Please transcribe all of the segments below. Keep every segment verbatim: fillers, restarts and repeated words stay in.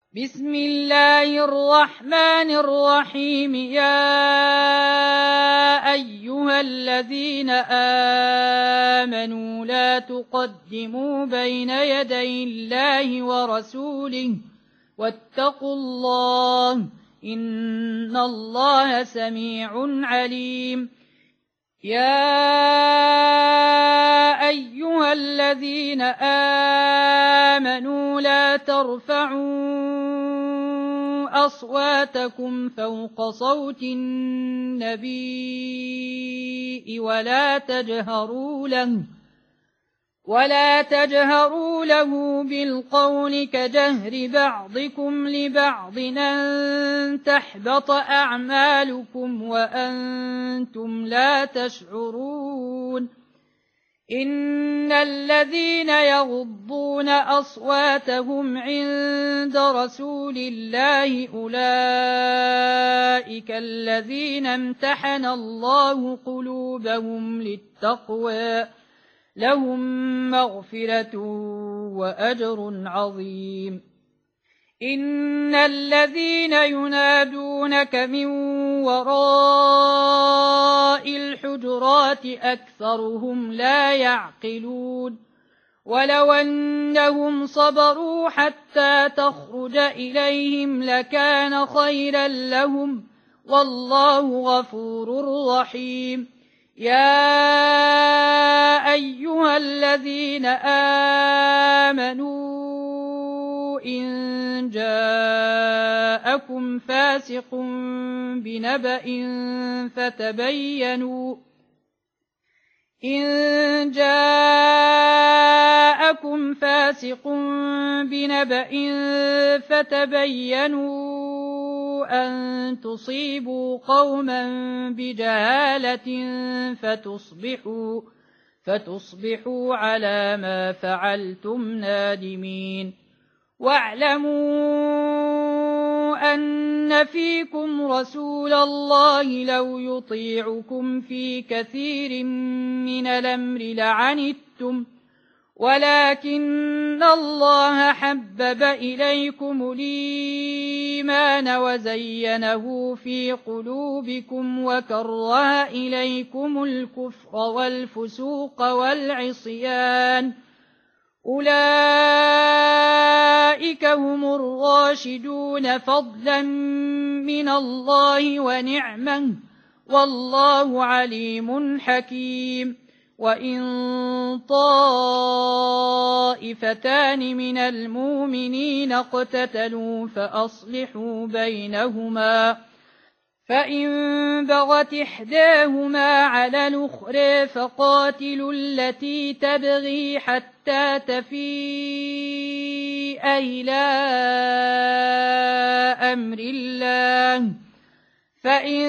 بسم الله الرحمن الرحيم. يا أيها الذين آمنوا لا تقدموا بين يدي الله ورسوله واتقوا الله إن الله سميع عليم. يا أيها الذين آمنوا لا ترفعوا أصواتكم فوق صوت النبي ولا تجهروا له ولا تجهروا له بالقول كجهر بعضكم لبعض أن تحبط أعمالكم وأنتم لا تشعرون. إن الذين يغضون أصواتهم عند رسول الله أولئك الذين امتحن الله قلوبهم للتقوى لهم مغفرة وأجر عظيم. إن الذين ينادونك من وراء الحجرات أكثرهم لا يعقلون. ولو أنهم صبروا حتى تخرج إليهم لكان خيرا لهم والله غفور رحيم. يا أيها الذين آمنوا إن جاءكم فاسق بنبأ فتبينوا إن جاءكم فاسق بنبأ فتبينوا أن تصيبوا قوما بجهالة فتصبحوا, فتصبحوا على ما فعلتم نادمين. واعلموا أن فيكم رسول الله لو يطيعكم في كثير من الأمر لعنتم ولكن الله حبب إليكم الإيمان وزينه في قلوبكم وكره إليكم الكفر والفسوق والعصيان أولئك هم الراشدون فضلا من الله ونعمه والله عليم حكيم. وإن طائفتان من المؤمنين اقتتلوا فأصلحوا بينهما فإن بغت إحداهما على الأخرى فقاتلوا التي تبغي حتى تفيء إلى أمر الله فإن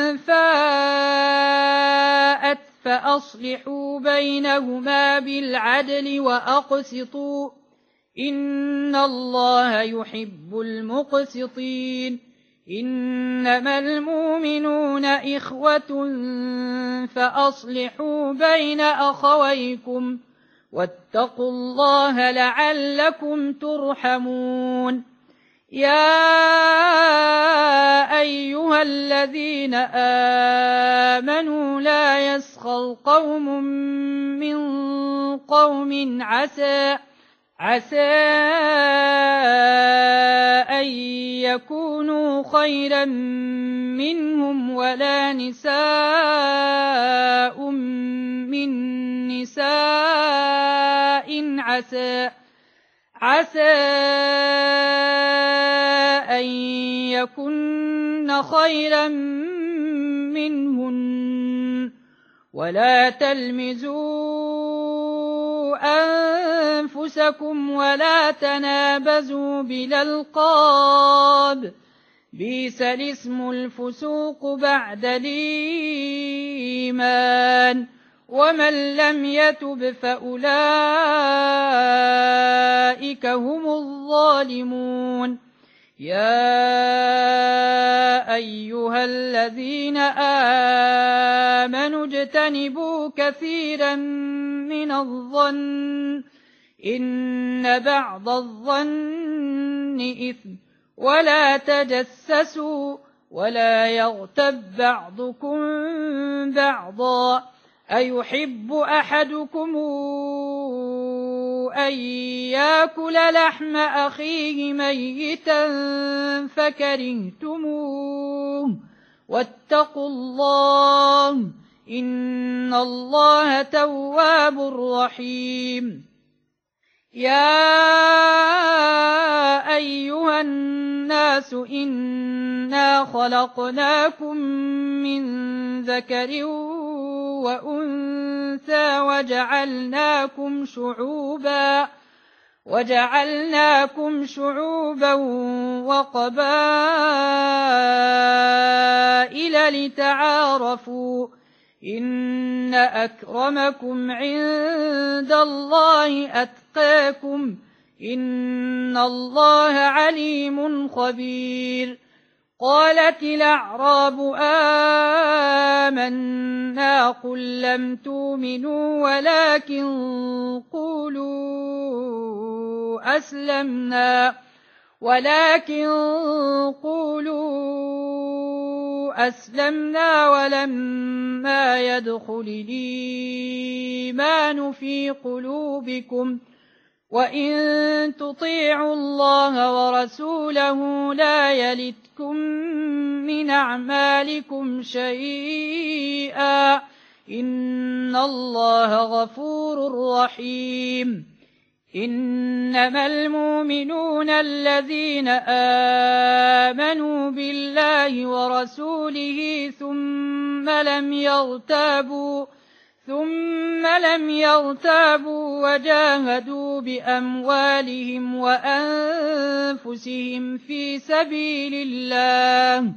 فاءت فأصلحوا بينهما بالعدل وأقسطوا إن الله يحب المقسطين. إنما المؤمنون إخوة فأصلحوا بين أخويكم واتقوا الله لعلكم ترحمون. يا أيها الذين آمنوا لا يسخر قوم من قوم عسى عسى أن يكونوا خيرا منهم ولا نساء من نساء عسى عسى أن يكن خيرا منهن ولا تلمزوا أنفسكم ولا تنابزوا بالألقاب بئس الاسم الفسوق بعد الإيمان ومن لم يتب فأولئك هم الظالمون. يا أيها الذين آمنوا اجتنبوا كثيرا من الظن إن بعض الظن إثم ولا تجسسوا ولا يغتب بعضكم بعضا أيحب أحدكم أن يأكل لحم أخيه ميتا فكرهتموه واتقوا الله إن الله تواب رحيم يا أيها الناس إنا خلقناكم من ذكر وأنثى وجعلناكم شعوبا وجعلناكم شعوبا وقبائل لتعارفوا إن أكرمكم عند الله أتقاكم إن الله عليم خبير قالت الأعراب آمنا قل لم تؤمنوا ولكن قولوا أسلمنا ولكن قولوا أسلمنا ولما يدخل الإيمان في قلوبكم وإن تطيعوا الله ورسوله لا يلتكم من أعمالكم شيئا إن الله غفور رحيم إنما المؤمنون الذين آمنوا بالله ورسوله ثم لم يرتابوا ثم لم يرتابوا وجاهدوا بأموالهم وأنفسهم في سبيل الله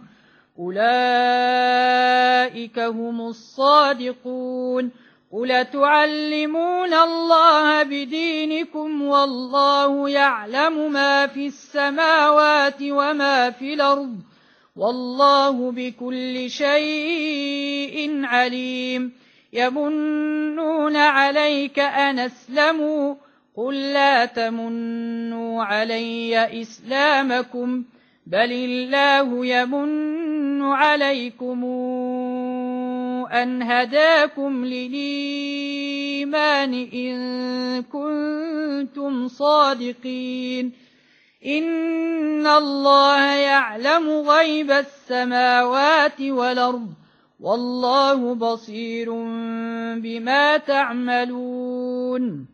أولئك هم الصادقون قل تعلمون الله بدينكم والله يعلم ما في السماوات وما في الأرض والله بكل شيء عليم يمنون عليك أن أسلموا قل لا تمنوا علي إسلامكم بل الله يمن عليكم أن هداكم للإيمان إن كنتم صادقين إن الله يعلم غيب السماوات والأرض والله بصير بما تعملون